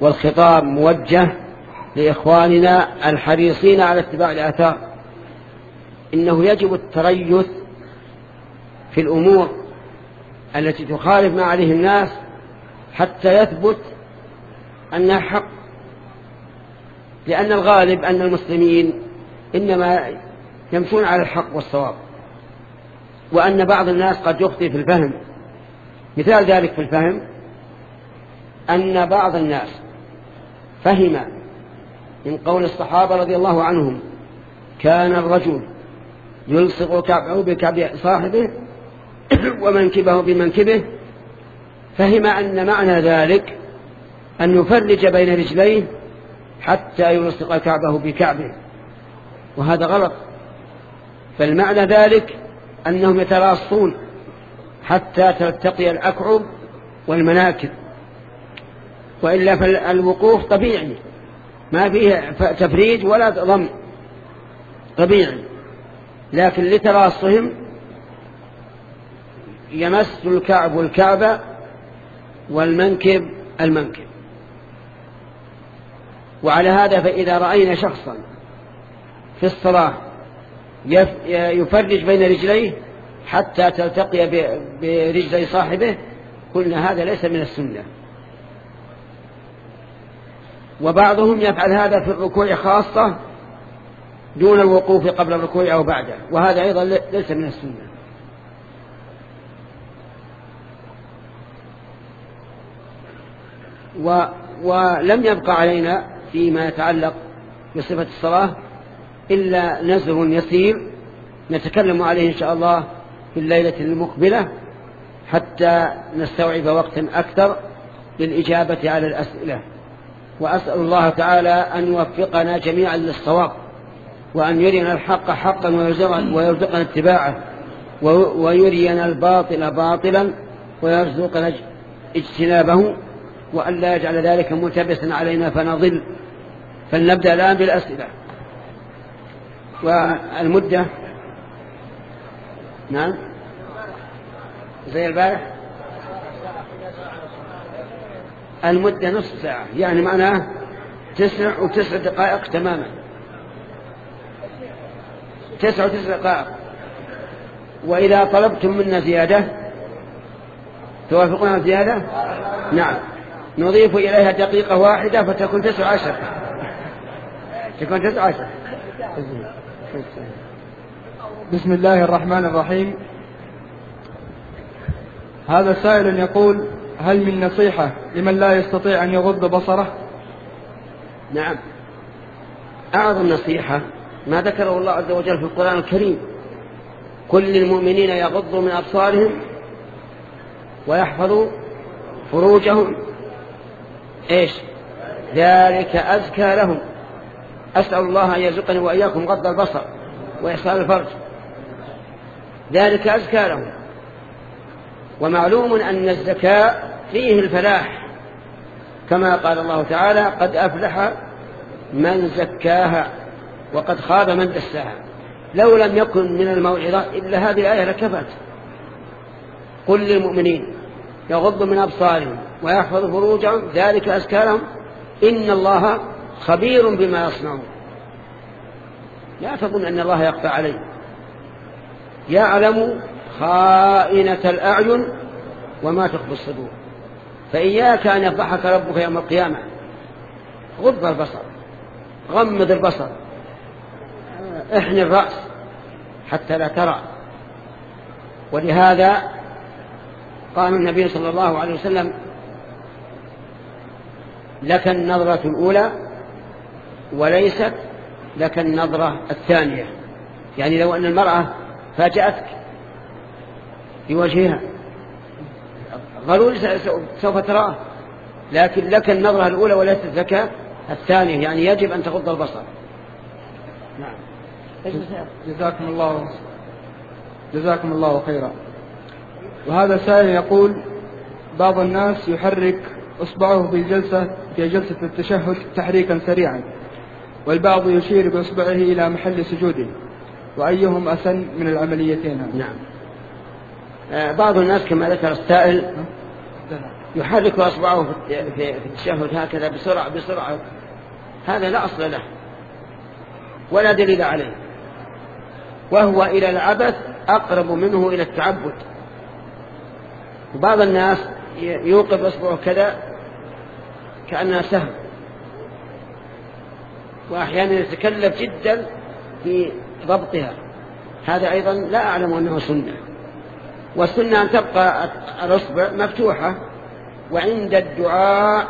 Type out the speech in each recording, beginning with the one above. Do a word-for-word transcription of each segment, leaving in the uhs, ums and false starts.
والخطاب موجه لإخواننا الحريصين على اتباع الآثار. إنه يجب التريث في الأمور التي تخالف ما عليه الناس حتى يثبت أنها حق، لأن الغالب أن المسلمين إنما يمشون على الحق والصواب، وأن بعض الناس قد يخطئ في الفهم. مثال ذلك في الفهم أن بعض الناس فهم من قول الصحابة رضي الله عنهم كان الرجل يلصق كعبه بكعب صاحبه ومنكبه بمنكبه، فهم أن معنى ذلك أن يفرج بين رجليه حتى يلصق كعبه بكعبه، وهذا غلط. فالمعنى ذلك أنهم يتراصون حتى تلتقي الأكعب والمناكب، وإلا فالوقوف طبيعي ما فيه تفريج ولا ضم، طبيعي. لكن لتراصهم يمس الكعب الكعبة والمنكب المنكب. وعلى هذا فإذا رأينا شخصا في الصلاة يفرج بين رجليه حتى تلتقي برجلي صاحبه قلنا هذا ليس من السنة. وبعضهم يفعل هذا في الركوع خاصة دون الوقوف قبل الركوع أو بعده، وهذا أيضا ليس من السنة. و ولم يبقى علينا فيما يتعلق بصفة الصلاة إلا نزر يسير نتكلم عليه إن شاء الله في الليلة المقبلة حتى نستوعب وقتا أكثر للإجابة على الأسئلة. وأسأل الله تعالى أن يوفقنا جميعا للصواب، وأن يرينا الحق حقا ويرزقنا اتباعه، ويرينا الباطل باطلا ويرزقنا اجتنابه، وأن لا يجعل ذلك ملتبسا علينا فنضل. فلنبدأ الآن بالأسئلة. والمدة نعم زي البارح المدة نصف ساعة، يعني معناه تسع وتسع دقائق تماما، تسع وتسع دقائق. وإذا طلبتم منا زيادة توافقون زيادة؟ نعم، نضيف إليها دقيقة واحدة فتكون تسع عشر تكون تسع عشر. بسم الله الرحمن الرحيم. هذا سائل يقول: هل من نصيحة لمن لا يستطيع أن يغض بصره؟ نعم، أعظم نصيحة ما ذكره الله عز وجل في القرآن الكريم: كل المؤمنين يغضوا من أبصارهم ويحفظوا فروجهم، إيش ذلك أزكى لهم. أسأل الله أن يرزقني وإياكم غض البصر وإحسان الفرج، ذلك أزكى لهم. ومعلوم أن الزكاة فيه الفلاح، كما قال الله تعالى: قد أفلح من زكاها وقد خاب من دساها. لو لم يكن من الموعظة إلا هذه الآية لكفت. قل للمؤمنين يغضوا من أبصارهم ويحفظوا فروجهم ذلك أزكى لهم إن الله خبير بما يصنعون. لا تظن أن الله يخفى عليه، يعلم خائنة الأعين وما تخفي الصدور. فإياك أن يفضحك ربك يوم القيامة. غض البصر، غمض البصر، احن الرأس حتى لا ترى. ولهذا قال النبي صلى الله عليه وسلم: لك النظرة الأولى وليست لك النظرة الثانية. يعني لو أن المرأة فاجأتك بوجهها ضروري سوف تراه، لكن لك النظرة الأولى وليست لك الثانية، يعني يجب أن تغض البصر. نعم. جزاكم الله جزاكم الله خيرا. وهذا سائل يقول: بعض الناس يحرك إصبعه في جلسة في جلسة التشهد تحريكا سريعا، والبعض يشير بإصبعه إلى محل سجوده، وأيهم أسن من العمليتين؟ نعم، بعض الناس كما ذكر السائل يحرك أصبعه في التشهد هكذا بسرعة بسرعة، هذا لا أصل له ولا دليل عليه، وهو إلى العبث أقرب منه إلى التعبد. وبعض الناس يوقف أصبعه كذا كأنها سهم، وأحيانا يتكلف جدا في ضبطها، هذا أيضا لا أعلم أنه سنة. والسنة أن تبقى الأصبع مفتوحة، وعند الدعاء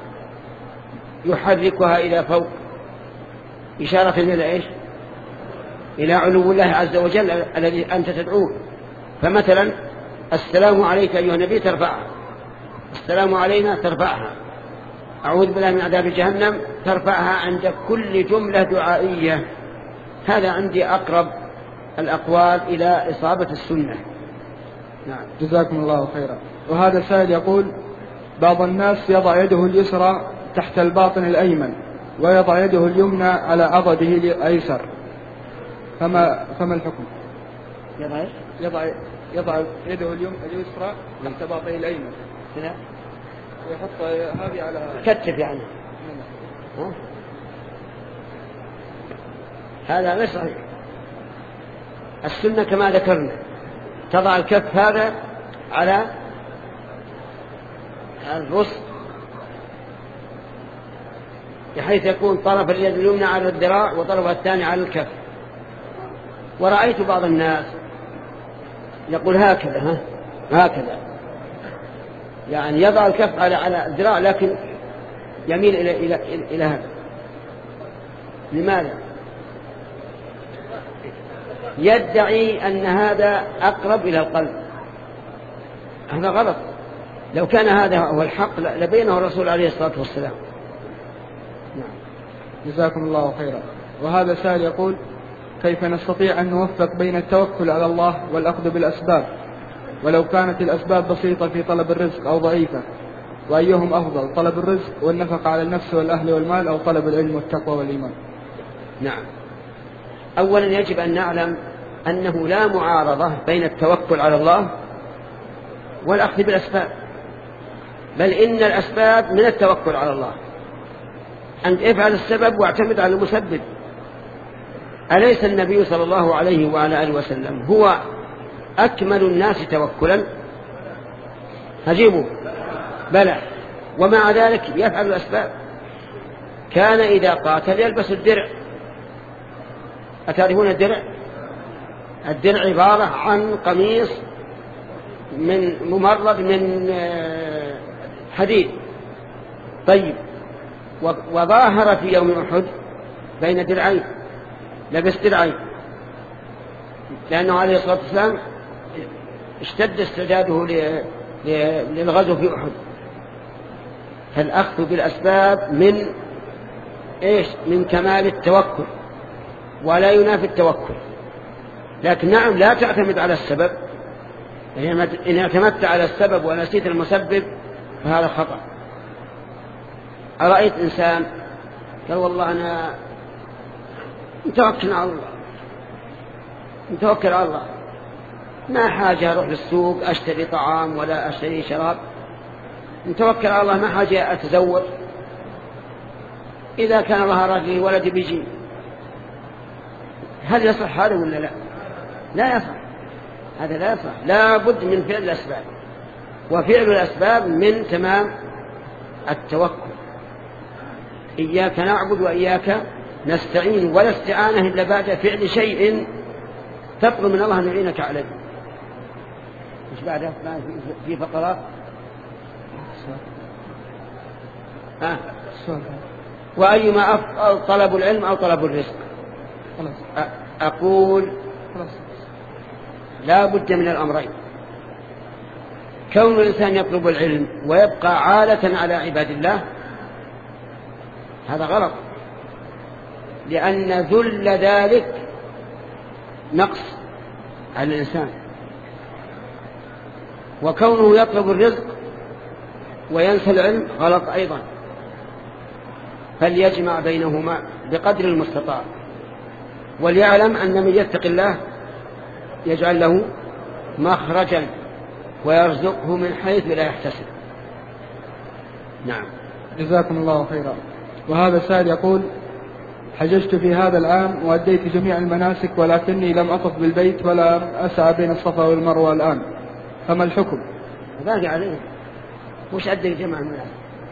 يحركها إلى فوق إشارة إلى إيش؟ إلى علو الله عز وجل الذي أنت تدعوه. فمثلا السلام عليك أيها النبي ترفعها، السلام علينا ترفعها، أعوذ بالله من عذاب جهنم ترفعها عند كل جملة دعائية. هذا عندي أقرب الأقوال إلى إصابة السنة. نعم، جزاكم الله خيرا. وهذا سائل يقول: بعض الناس يضع يده اليسرى تحت الباطن الأيمن ويضع يده اليمنى على عضده الأيسر، فما فما الحكم؟ يضع يضع يضع يده اليسرى تحت باطنه الأيمن ويحط هذه على كتف يعني. هذا غير صحيح. السنة كما ذكرنا تضع الكف هذا على الرسل بحيث يكون طرف اليد اليمنى على الذراع وطرفها الثاني على الكف. ورأيت بعض الناس يقول هكذا ها هكذا، يعني يضع الكف على على الذراع لكن يميل إلى إلى إلى هذا. لماذا؟ يدعي أن هذا أقرب إلى القلب. هذا غلط. لو كان هذا هو الحق لبينه الرسول عليه الصلاة والسلام. نعم. جزاكم الله خيرا. وهذا سائل يقول: كيف نستطيع أن نوفق بين التوكل على الله والأخذ بالأسباب، ولو كانت الأسباب بسيطة في طلب الرزق أو ضعيفة؟ وأيهم أفضل، طلب الرزق والنفقة على النفس والأهل والمال، أو طلب العلم والتقوى والإيمان؟ نعم. أولا يجب أن نعلم أنه لا معارضة بين التوكل على الله والأخذ بالأسباب، بل إن الأسباب من التوكل على الله. أن افعل السبب واعتمد على المسبب. أليس النبي صلى الله عليه وعلى آله وسلم هو أكمل الناس توكلا؟ هجيبوا بلى، ومع ذلك يفعل الأسباب. كان إذا قاتل يلبس الدرع. أتعرفون الدرع؟ الدرع عبارة عن قميص من ممرد من حديد. طيب، وظاهر في يوم أحد بين درعين، لبس درعين، لأنه عليه الصلاة والسلام اشتد استعداده للغزو في أحد. فالأخذ بالأسباب من إيش؟ من كمال التوكل، ولا ينافي التوكل. لكن نعم، لا تعتمد على السبب. إن اعتمدت على السبب ونسيت المسبب فهذا خطأ. أرأيت إنسان قال والله أنا متوكل على الله، متوكل على الله، ما حاجة أروح للسوق أشتري طعام ولا أشتري شراب، متوكل على الله، ما حاجة أتزوج، إذا كان الله أراد لي ولدي بيجي. هل يصح هذا ولا لا؟ لا يصح، هذا لا يصح. لا بد من فعل الأسباب، وفعل الأسباب من تمام التوكل. إياك نعبد وإياك نستعين، ولا استعانة إلا بعد فعل شيء تطلب من الله أن يعينك عليه. مش بعدها في فقرات آه. وأيما أفضل، طلب العلم أو طلب الرزق؟ أقول لا بد من الأمرين. كون الإنسان يطلب العلم ويبقى عالة على عباد الله هذا غلط، لأن ذل ذلك نقص على الإنسان. وكونه يطلب الرزق وينسى العلم غلط أيضا. فليجمع بينهما بقدر المستطاع، وليعلم أن من يتق الله يجعل له مخرجا ويرزقه من حيث لا يحتسب. نعم. جزاكم الله خيرا. وهذا السائل يقول: حججت في هذا العام وأديت جميع المناسك ولكني لم أطف بالبيت ولا أسعى بين الصفا والمروة الآن، فما الحكم؟ باقي عليه، وش أدي جميع المناسك؟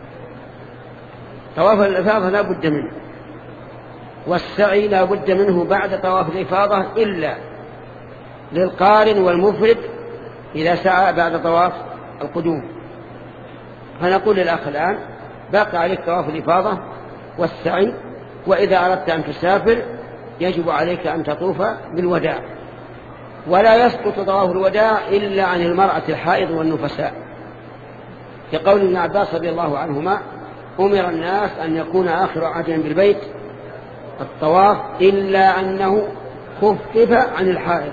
طواف الإفاضة لا بد منه، والسعي لا بد منه بعد طواف الإفاضة إلا للقارن والمفرد إذا سعى بعد طواف القدوم. فنقول للأخ الآن باقي عليك طواف الإفاضة والسعي، وإذا أردت أن تسافر يجب عليك أن تطوف بالوداع، ولا يسقط طواف الوداع إلا عن المرأة الحائض والنفساء، كقول ابن عباس رضي الله عنهما: أمر الناس أن يكون آخر عهدهم بالبيت الطواف إلا أنه خفف عن الحائض.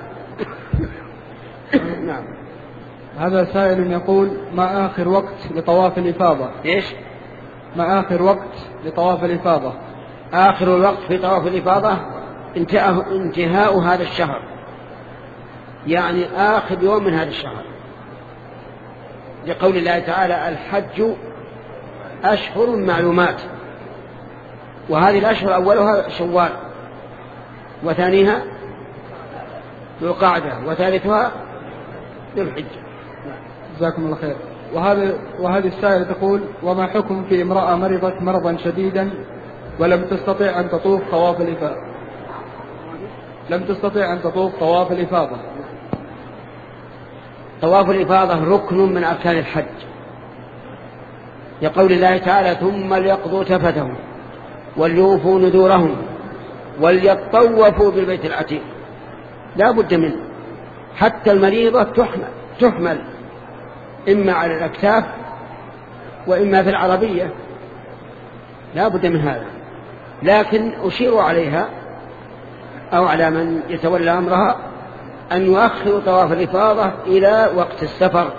نعم. هذا سائل يقول: ما آخر وقت لطواف الإفاضة؟ إيش؟ ما آخر وقت لطواف الإفاضة؟ آخر الوقت في طواف الإفاضة انتهاء, انتهاء هذا الشهر، يعني آخر يوم من هذا الشهر، لقول الله تعالى: الحج أشهر معلومات، وهذه الأشهر أولها شوال، وثانيها ذو القعدة، وثالثها ذو الحجة. جزاكم الله خير. وهذا وهذه السائلة تقول: وما حكم في امرأة مرضت مرضا شديدا ولم تستطيع أن تطوف طواف الإفاضة لم تستطيع أن تطوف طواف الإفاضة طواف الإفاضة ركن من أركان الحج، يقول الله تعالى: ثم ليقضوا تفثهم وليوفوا نذورهم وليطوفوا بالبيت العتيق. لا بد منه، حتى المريضة تحمل, تحمل إما على الأكتاف وإما في العربية، لا بد من هذا. لكن أشير عليها أو على من يتولى أمرها أن يؤخر طواف الإفاضة إلى وقت السفر،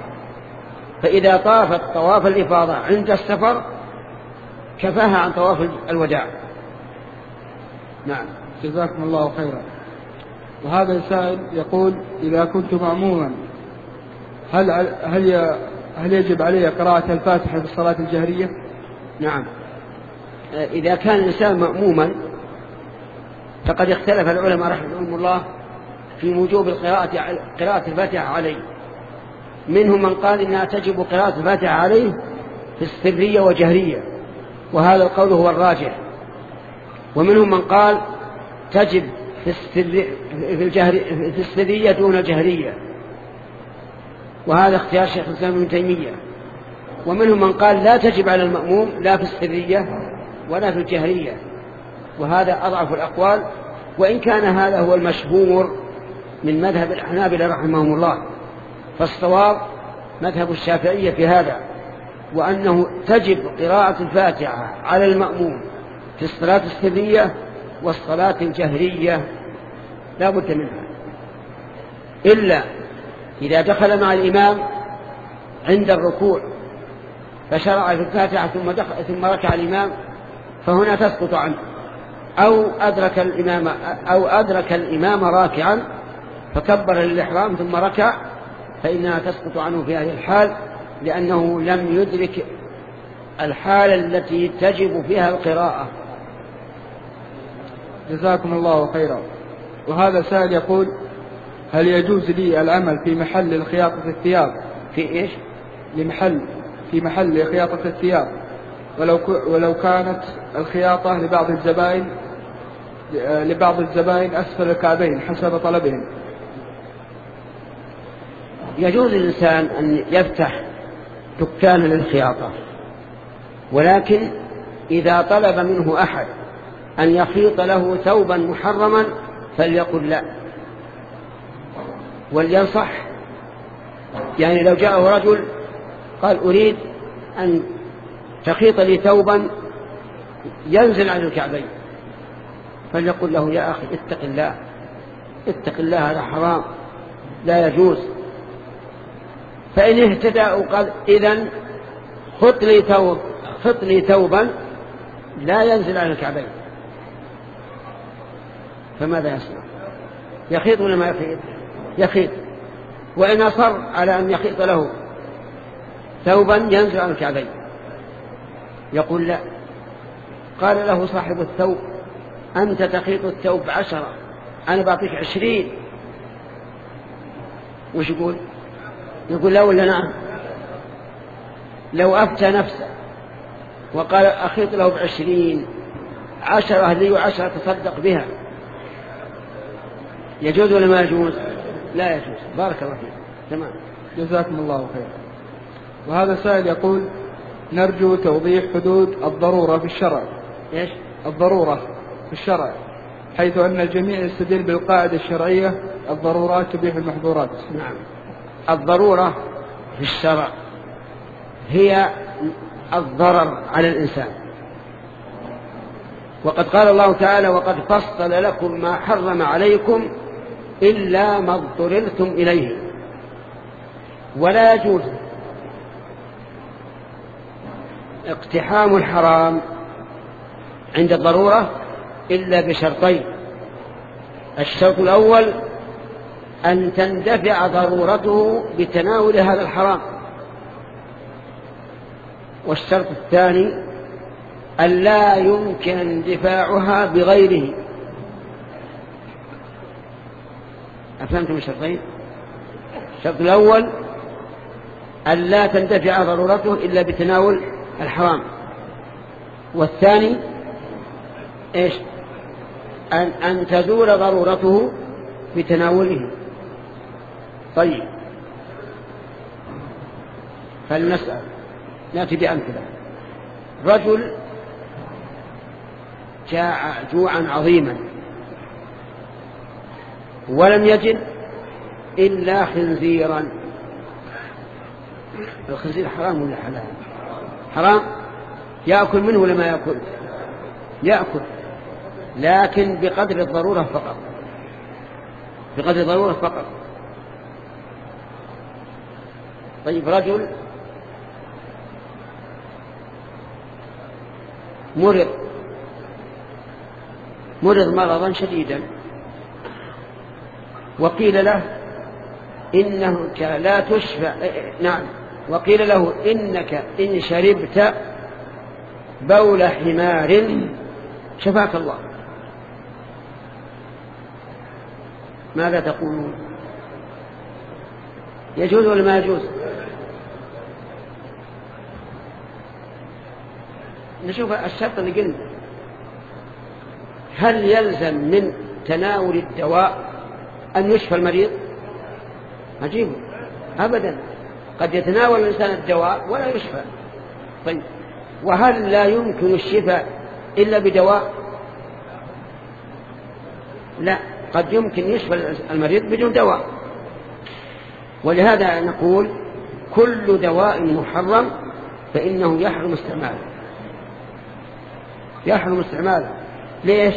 فإذا طافت طواف الإفاضة عند السفر كفاها عن طواف الوداع. نعم. جزاكم الله خيرا. وهذا السائل يقول: إذا كنت مأموما هل هل هل يجب علي قراءة الفاتحة في الصلاة الجهرية؟ نعم. إذا كان الإنسان مأموما فقد اختلف العلماء رحمهم الله في وجوب القراءة قراءة الفاتحة عليه. منهم من قال إنها تجب قراءة الفاتحة عليه في السرية وجهرية، وهذا القول هو الراجح. ومنهم من قال تجب في السر في الجهر في السرية دون الجهرية، وهذا اختيار شيخ الإسلام ابن تيمية. ومنهم من قال لا تجب على المأموم لا في السرية ولا في الجهرية، وهذا أضعف الأقوال، وإن كان هذا هو المشهور من مذهب الحنابلة رحمهم الله، فالصواب مذهب الشافعية في هذا، وأنه تجب قراءة الفاتحة على المأموم في الصلاة السرية والصلاة الجهرية، لا بد منها، إلا إذا دخل مع الإمام عند الركوع فشرع في الفاتحة ثم, ثم ركع الإمام فهنا تسقط عنه، أو أدرك الإمام, أو أدرك الإمام راكعا فكبر للإحرام ثم ركع، فإنها تسقط عنه في هذه الحال، لأنه لم يدرك الحالة التي تجب فيها القراءة. جزاكم الله خيرا. وهذا سائل يقول: هل يجوز لي العمل في محل خياطة الثياب؟ في إيش؟ لمحل في محل خياطة الثياب، ولو ولو كانت الخياطة لبعض الزبائن لبعض الزبائن أسفل الكعبين حسب طلبهم. يجوز للإنسان أن يفتح دكانا للخياطة، ولكن إذا طلب منه أحد أن يخيط له ثوبا محرما فليقل لا، ولينصح. يعني لو جاءه رجل قال أريد أن تخيط لي ثوبا ينزل عن الكعبين، فليقل له: يا أخي اتق الله اتق الله، هذا حرام لا يجوز. فإن اهتدى وقال: إذن خط لي ثوب خط لي ثوبا لا ينزل عن الكعبين، فماذا يصنع؟ يخيط ولا ما يخيط؟ يخيط. وإن أصر على أن يخيط له ثوبا ينزل عن الكعبين يقول لا. قال له صاحب الثوب أنت تخيط الثوب عشرة أنا بعطيك عشرين، وش يقول؟ يقول لا ولا نعم؟ لو أفتى نفسه وقال أخيط له بعشرين، عشرة لي وعشرة تصدق بها، يجوز ولا ما يجوز؟ لا يجوز. بارك الله فيك. تمام. جزاكم الله خيرا. وهذا سائل يقول نرجو توضيح حدود الضرورة في الشرع. إيش؟ الضرورة في الشرع، حيث أن الجميع يستدل بالقاعدة الشرعية الضرورات تبيح المحظورات. نعم. الضرورة في الشرع هي الضرر على الإنسان، وقد قال الله تعالى وقد فصل لكم ما حرم عليكم إلا ما اضطررتم إليه. ولا يجوز اقتحام الحرام عند الضرورة إلا بشرطين. الشرط الأول أن تندفع ضرورته بتناول هذا الحرام، والشرط الثاني أن لا يمكن اندفاعها بغيره. أفهمتم الشرطين؟ الشرط الأول أن لا تندفع ضرورته إلا بتناول الحرام، والثاني إيش؟ أن, أن تزول ضرورته بتناوله. طيب فلنسأل، نأتي بأمثلة. رجل جاع جوعا عظيما ولم يجد إلا خنزيرا. الخنزير حرام ولا حلال؟ حرام. يأكل منه ولا ما يأكل؟ يأكل، لكن بقدر الضرورة فقط، بقدر الضرورة فقط. طيب رجل مرض مرض مرضا شديدا، وقيل له إنك لا تشفى، نعم، وقيل له إنك إن شربت بول حمار شفاك الله، ماذا تقولون؟ يجوز ولا ما يجوز؟ نشوف الشرط اللي قلنا. هل يلزم من تناول الدواء أن يشفى المريض؟ عجيب، أبدا، قد يتناول الإنسان الدواء ولا يشفى. طيب وهل لا يمكن الشفاء إلا بدواء؟ لا، قد يمكن يشفى المريض بدون دواء. ولهذا نقول كل دواء محرم فإنه يحرم استعماله، يحرم استعماله. ليش؟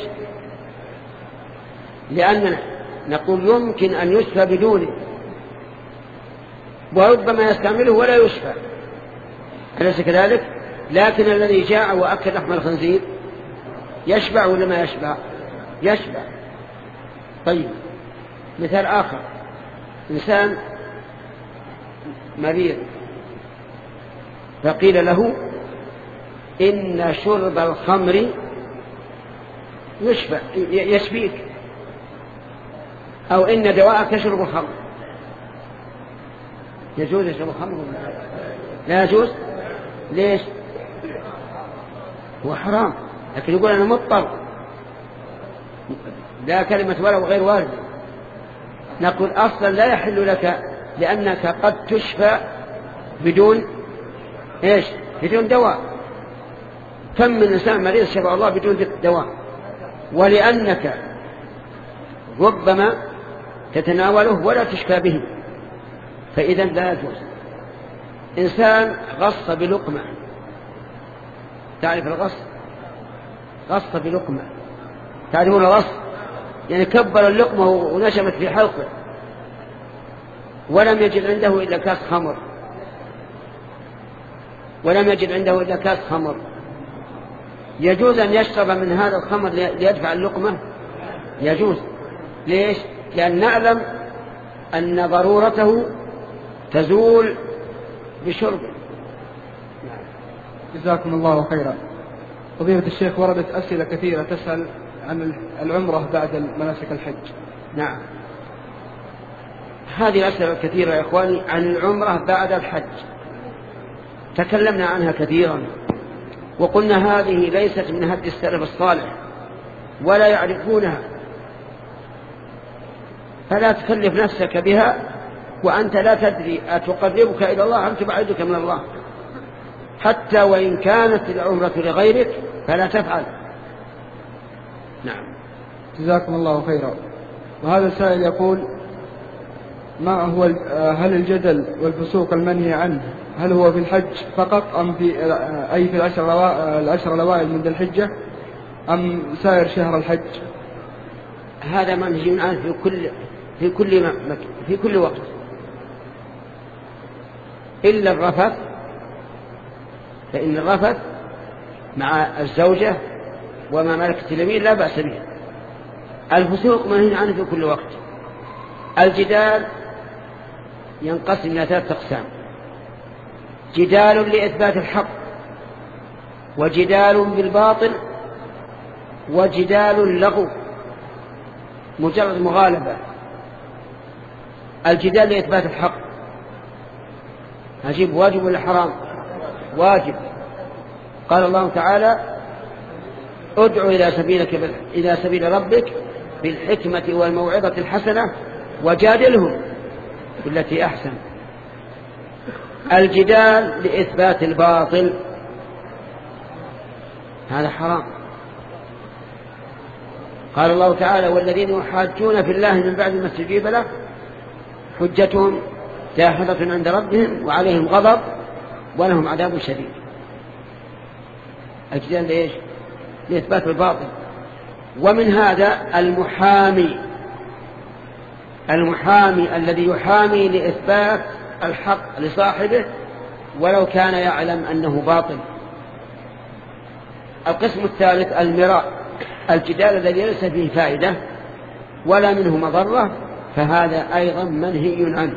لأننا نقول يمكن أن يشفى بدونه، وربما يستعمله ولا يشفى، أليس كذلك؟ لكن الذي جاء وأكل لحم الخنزير يشبع ولا ما يشبع؟ يشبع. طيب مثال آخر، إنسان مريض فقيل له إن شرب الخمر يشفى يشفيك، أو إن دواءك يشرب الخمر. يجوز يشرب الخمر ولا لا يجوز؟ ليش؟ هو حرام، لكن يقول أنا مضطر، لا كلمة ولو غير واردة. نقول أصلا لا يحل لك، لأنك قد تشفى بدون إيش؟ بدون دواء. كم من إنسان مريض شفى الله بدون دواء، ولأنك ربما تتناوله ولا تشفى به، فإذا لا يجوز. إنسان غص بلقمة، تعرف الغص؟ غص بلقمة، تعرفون الغص؟ يعني كبر اللقمة ونشمت في حلقه ولم يجد عنده إلا كاس خمر، ولم يجد عنده إلا كاس خمر. يجوز أن يشرب من هذا الخمر ليدفع اللقمة؟ يجوز. ليش؟ لأن نعلم أن ضرورته تزول بشرب. جزاكم الله خيرا. فضيلة الشيخ، وردت أسئلة كثيرة تسأل عن العمرة بعد مناسك الحج. نعم، هذه الأسئلة الكثيرة يا إخواني عن العمرة بعد الحج تكلمنا عنها كثيرا، وقلنا هذه ليست من هدي السلف الصالح ولا يعرفونها، فلا تكلف نفسك بها وأنت لا تدري أتقربك إلى الله أم تبعدك من الله. حتى وإن كانت العمرة لغيرك فلا تفعل. نعم. جزاكم الله خيرا. وهذا السائل يقول: ما هو هل الجدل والفسوق المنهي عنه هل هو في الحج فقط أم في أي في العشر العشر الأوائل من ذي الحجة أم سائر شهر الحج؟ هذا منهي عنه في كل في كل في كل وقت إلا الرفث، فإن الرفث مع الزوجة وما ملكت اليمين لا بأس به. الفسوق منهي عنه في كل وقت. الجدال ينقسم إلى ثلاثة أقسام: جدال لإثبات الحق، وجدال بالباطل، وجدال لغو مجرد مغالبة. الجدال لإثبات الحق أجيب واجب ولا حرام؟ واجب. قال الله تعالى: ادع إلى سبيلك إلى سبيل ربك بالحكمة والموعظة الحسنة وجادلهم بالتي أحسن. الجدال لإثبات الباطل هذا حرام. قال الله تعالى: والذين يحاجون في الله من بعد ما استجيب له حجتهم داحضة عند ربهم وعليهم غضب ولهم عذاب شديد. الجدال لإيش؟ لإثبات الباطل. ومن هذا المحامي المحامي الذي يحامي لإثبات الحق لصاحبه ولو كان يعلم أنه باطل. القسم الثالث المراء، الجدال الذي ليس فيه فائدة ولا منه مضرة، فهذا أيضا منهي عنه.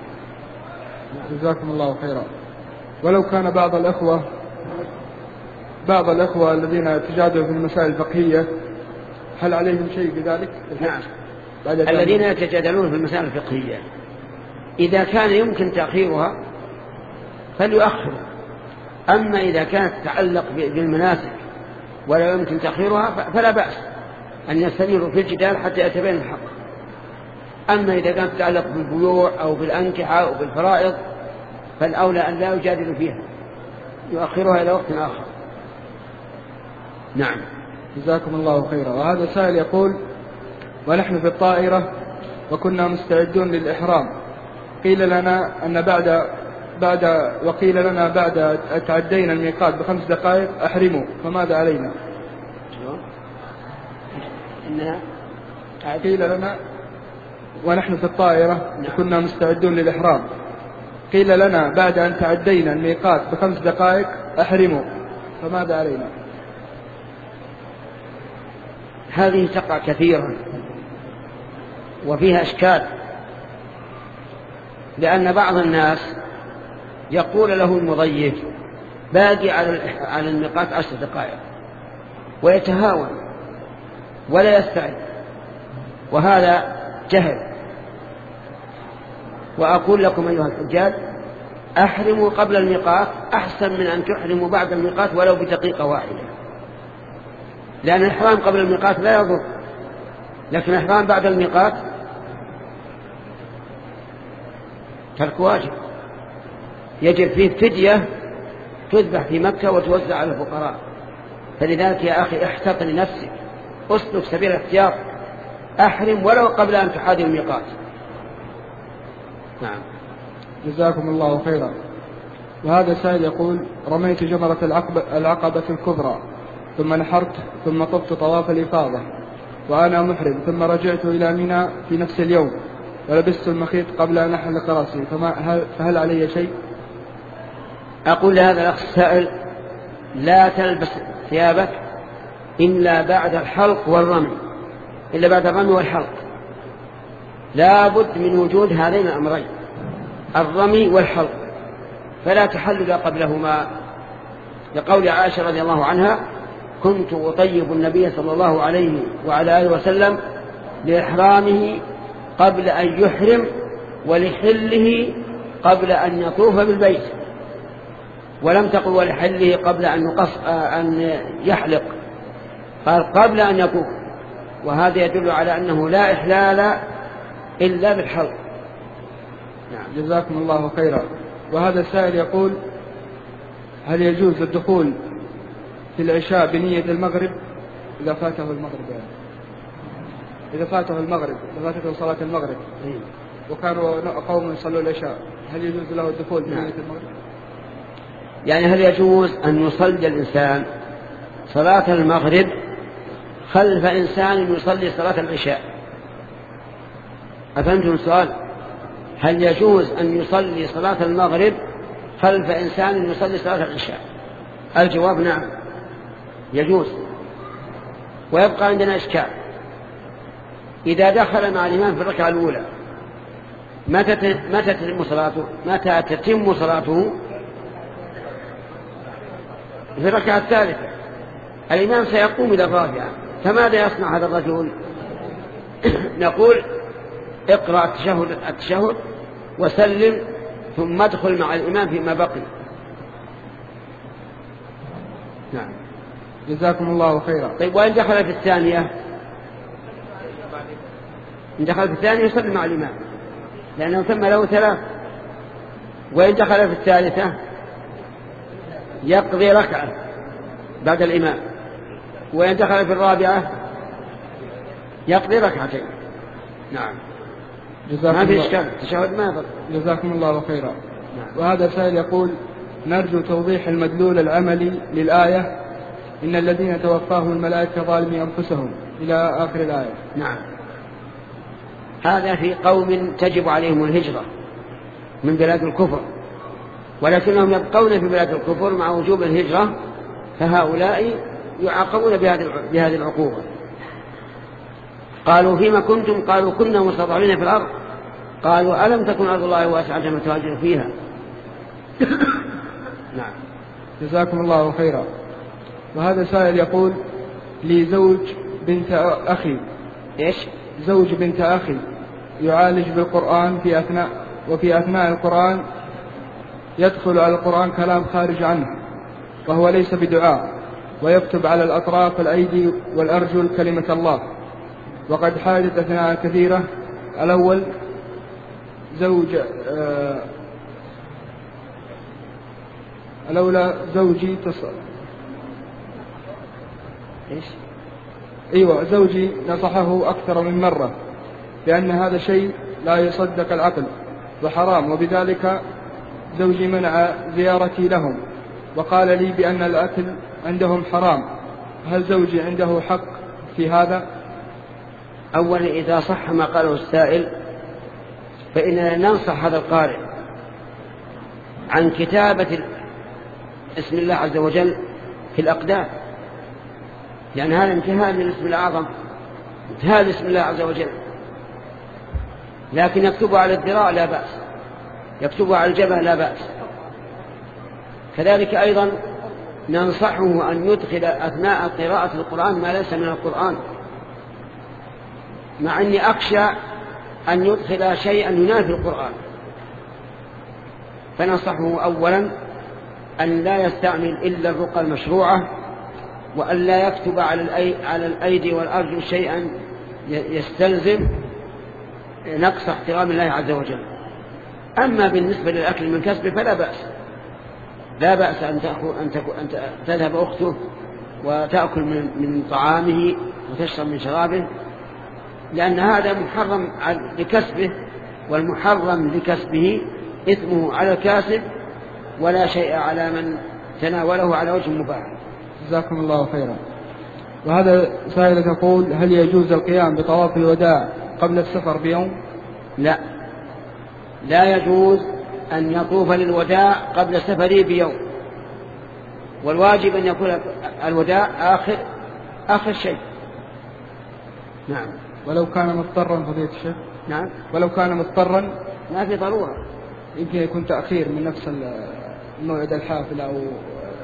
جزاكم الله خيرا. ولو كان بعض الأخوة بعض الأخوة الذين يتجادلوا في المسائل الفقهية هل عليهم شيء بذلك؟ نعم، الذين يتجادلون في المسائل الفقهية إذا كان يمكن تأخيرها فليؤخروا. أما إذا كانت تتعلق بالمناسك ولا يمكن تأخيرها فلا بأس أن يستمروا في الجدال حتى يتبين الحق. أما إذا كانت تتعلق بالبيوع أو بالأنكحة أو بالفرائض فالأولى أن لا يجادلوا فيها، يؤخرها إلى وقت آخر. نعم. جزاكم الله خيرا. وهذا سائل يقول: ونحن في الطائرة وكنا مستعدون للإحرام، قيل لنا أن بعد بعد وقيل لنا بعد تعدينا الميقات بخمس دقائق أحرموا، فماذا علينا؟ قيل لنا ونحن في الطائرة وكنا مستعدون للإحرام، قيل لنا بعد أن تعدينا الميقات بخمس دقائق أحرموا، فماذا علينا؟ هذه تقع كثيرا وفيها إشكال، لأن بعض الناس يقول له المضيف باقي على الميقات عشر دقائق ويتهاون ولا يستعد، وهذا جهل. وأقول لكم أيها الحجاج: أحرموا قبل الميقات أحسن من أن تحرموا بعد الميقات ولو بدقيقة واحدة، لأن الإحرام قبل الميقات لا يضر، لكن الإحرام بعد الميقات ترك واجب، يجب فيه فدية تذبح في مكة وتوزع على الفقراء. فلذلك يا أخي احتط لنفسك، اسلك سبيل الاختيار، أحرم ولو قبل أن تحاذي الميقات. نعم. جزاكم الله خيرا. وهذا سائل يقول: رميت جمرة العقبة, العقبة الكبرى ثم نحرت ثم طفت طواف الإفاضة وأنا محرم، ثم رجعت إلى منى في نفس اليوم ولبست المخيط قبل أن أحلق رأسي، فهل علي شيء؟ أقول لهذا الأخ السائل: لا تلبس ثيابك إلا بعد الحلق والرمي، إلا بعد الرمي والحلق، لا بد من وجود هذين الأمرين، الرمي والحلق، فلا تحلل قبلهما، لقول عائشة رضي الله عنها: كنت أطيب النبي صلى الله عليه وعلى آله وسلم لإحرامه قبل أن يحرم، ولحله قبل أن يطوف بالبيت، ولم تقل ولحله قبل أن, يقص أن يحلق، قال قبل أن يطوف، وهذا يدل على أنه لا إحلال إلا بالحلق. نعم. جزاكم الله خيرا. وهذا السائل يقول: هل يجوز الدخول في العشاء بنية المغرب إذا فاته المغرب يعني إذا فاته المغرب إذا فاته صلاة المغرب وكانوا قوم يصلوا العشاء، هل يجوز له الدخول بنية المغرب؟ يعني هل يجوز أن يصلي الإنسان صلاة المغرب خلف إنسان يصلي صلاة العشاء؟ أفهمتم السؤال؟ هل يجوز أن يصلي صلاة المغرب خلف إنسان يصلي صلاة العشاء؟ الجواب نعم يجوز. ويبقى عندنا إشكال: إذا دخل مع الإمام في الركعة الأولى متى متى تتم صلاته؟ متى تتم صلاته؟ في الركعة الثالثة. الإمام سيقوم إلى الرابعة، فماذا يصنع هذا الرجل؟ نقول: اقرأ التشهد التشهد وسلم، ثم ادخل مع الإمام فيما بقي. نعم. جزاكم الله خيرا. طيب، وإن دخل في الثانية؟ إن دخل في الثانية يصلي مع الإمام لأنه تم له ثلاث. وإن دخل في الثالثة يقضي ركعة بعد الإمام. وإن دخل في الرابعة يقضي ركعتين. نعم. جزاكم ما في الله. إشكال، تشهد ما يضر. جزاكم الله خيرا. نعم. وهذا سائل يقول: نرجو توضيح المدلول العملي للآية إن الذين توفاهم الملائكة ظالمي أنفسهم إلى آخر الآية. نعم. هذا في قوم تجب عليهم الهجرة من بلاد الكفر، ولكنهم يبقون في بلاد الكفر مع وجوب الهجرة، فهؤلاء يعاقبون بهذه العقوبة. قالوا: فيما كنتم؟ قالوا: كنا مستضعفين في الأرض. قالوا: ألم تكن أرض الله واسعة فتهاجروا فيها. نعم. جزاكم الله خيرا. وهذا سائل يقول: لي زوج بنت أخي إيش؟ زوج بنت أخي يعالج بالقرآن في أثناء وفي أثناء القرآن يدخل على القرآن كلام خارج عنه وهو ليس بدعاء، ويكتب على الأطراف الأيدي والأرجل كلمة الله، وقد حادث أثناء كثيرة. الأول زوج آه الأولى زوجي تصل إيش؟ أيوة زوجي نصحه أكثر من مرة بأن هذا شيء لا يصدق العقل وحرام، وبذلك زوجي منع زيارتي لهم وقال لي بأن الأكل عندهم حرام. هل زوجي عنده حق في هذا؟ أولا، إذا صح ما قاله السائل فإننا ننصح هذا القارئ عن كتابة اسم الله عز وجل في الأقدام، لأن هذا امتهان للاسم الأعظم، امتهان لاسم الله عز وجل. لكن يكتبه على الذراع لا بأس، يكتبه على الجبهة لا بأس. كذلك أيضا ننصحه أن يدخل أثناء قراءة القرآن ما ليس من القرآن، مع أني أخشى أن يدخل شيئا ينافي القرآن. فننصحه أولا أن لا يستعمل إلا الرقى المشروعة، وأن لا يكتب على الأيدي والأرجل شيئا يستلزم نقص احترام الله عز وجل. أما بالنسبة للأكل من كسبه فلا بأس، لا بأس أن, أن, أن تذهب أخته وتأكل من, من طعامه وتشرب من شرابه، لأن هذا محرم لكسبه، والمحرم لكسبه إثمه على الكاسب ولا شيء على من تناوله على وجه مباح. جزاكم الله خيرا. وهذا سائل تقول: هل يجوز القيام بطواف الوداع قبل السفر بيوم؟ لا، لا يجوز أن يطوف للوداع قبل سفره بيوم، والواجب أن يكون الوداع آخر آخر شيء. نعم. ولو كان مضطرا فضيلة الشيخ؟ نعم. ولو كان مضطرا ما في ضرورة، يمكن يكون تأخير من نفس الموعد الحافل أو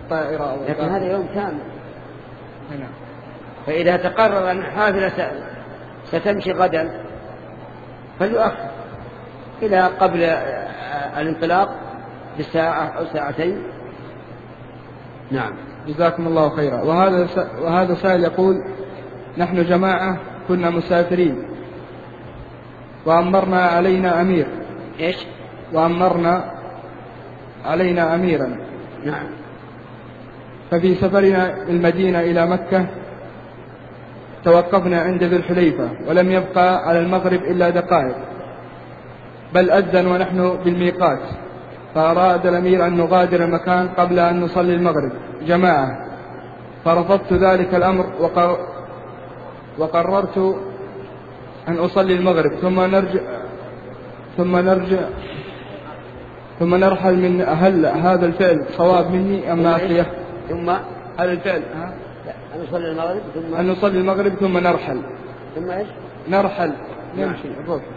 الطائرة أو لكن هذا يوم كامل. هنا. فإذا تقرر أن الحافلة ستمشي غدا فليؤخر إلى قبل الانطلاق بساعة أو ساعتين. نعم. جزاكم الله خيرا. وهذا وهذا سائل يقول: نحن جماعة كنا مسافرين وأمرنا علينا أمير. إيش؟ وأمرنا علينا أميرا. نعم. ففي سفرنا المدينة إلى مكة توقفنا عند ذي الحليفة ولم يبقى على المغرب إلا دقائق، بل أذن ونحن بالميقات، فأراد الأمير أن نغادر المكان قبل أن نصلي المغرب جماعة، فرفضت ذلك الأمر وقر... وقررت أن أصلي المغرب ثم نرجع ثم نرجع ثم نرحل من هل هذا الفعل صواب مني أم ناسيه؟ ثم هذا الفعل ها؟ أن نصلي المغرب ثم أن نصلي المغرب ثم نرحل. ثم إيش؟ نرحل نمشي.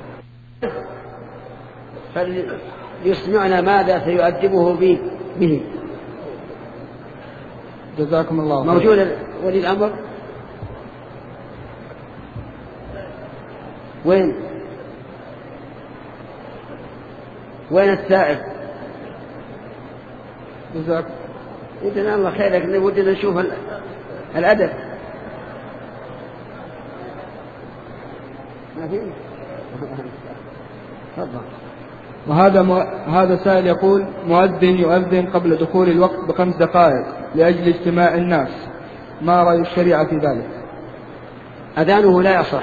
فليسمعنا ماذا سيؤدبه به به. جزاكم الله. موجود ولي الأمر؟ وين وين السائل؟ جزاك إذن الله خير، لكن ودنا نشوف الأدب. ما فيه. تفضل. وهذا م... هذا سائل يقول: مؤذن يؤذن قبل دخول الوقت بخمس دقائق لأجل اجتماع الناس، ما رأي الشريعة في ذلك؟ أذانه لا يصح،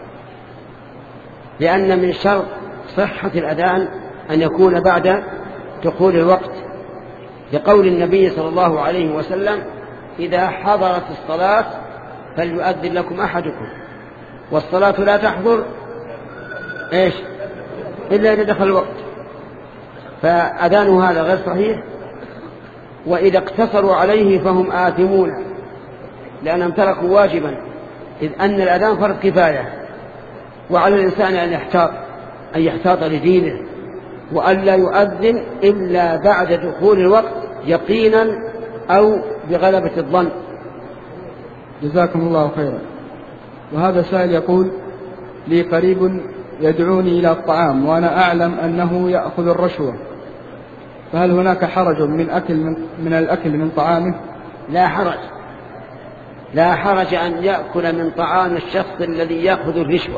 لأن من شرط صحة الأذان أن يكون بعد دخول الوقت، لقول النبي صلى الله عليه وسلم: إذا حضرت الصلاة فليؤذن لكم أحدكم، والصلاة لا تحضر إيش إلا إذا دخل الوقت. فأذانه هذا غير صحيح، وإذا اقتصروا عليه فهم آثمون، لأنهم تركوا واجبا، إذ أن الأذان فرض كفاية، وعلى الإنسان أن يحتاط أن يحتاط لدينه، وأن لا يؤذن إلا بعد دخول الوقت يقينا أو بغلبة الظن. جزاكم الله خيرا. وهذا سائل يقول: لي قريب يدعوني إلى الطعام وأنا أعلم أنه يأخذ الرشوة، فهل هناك حرج من أكل من, من الأكل من طعامه؟ لا حرج، لا حرج أن يأكل من طعام الشخص الذي يأخذ الرشوة،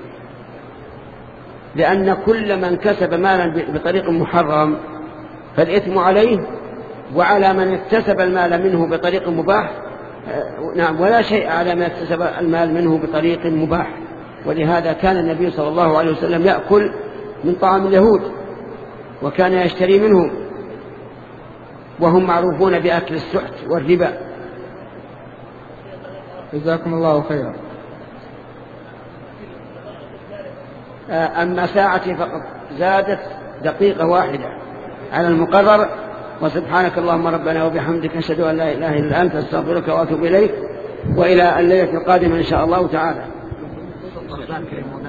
لأن كل من كسب مالا بطريق محرم فالإثم عليه وعلى من اكتسب المال منه بطريق مباح. نعم، ولا شيء على من اكتسب المال منه بطريق مباح. ولهذا كان النبي صلى الله عليه وسلم يأكل من طعام اليهود وكان يشتري منهم، وهم معروفون بأكل السحت والربا. جزاكم الله خيرا. أما ساعتي فقط زادت دقيقة واحدة على المقرر. وسبحانك اللهم ربنا وبحمدك، أشهد أن لا إله إلا أنت، أستغفرك وأتوب إليك، وإلى الليلة القادمة إن شاء الله تعالى.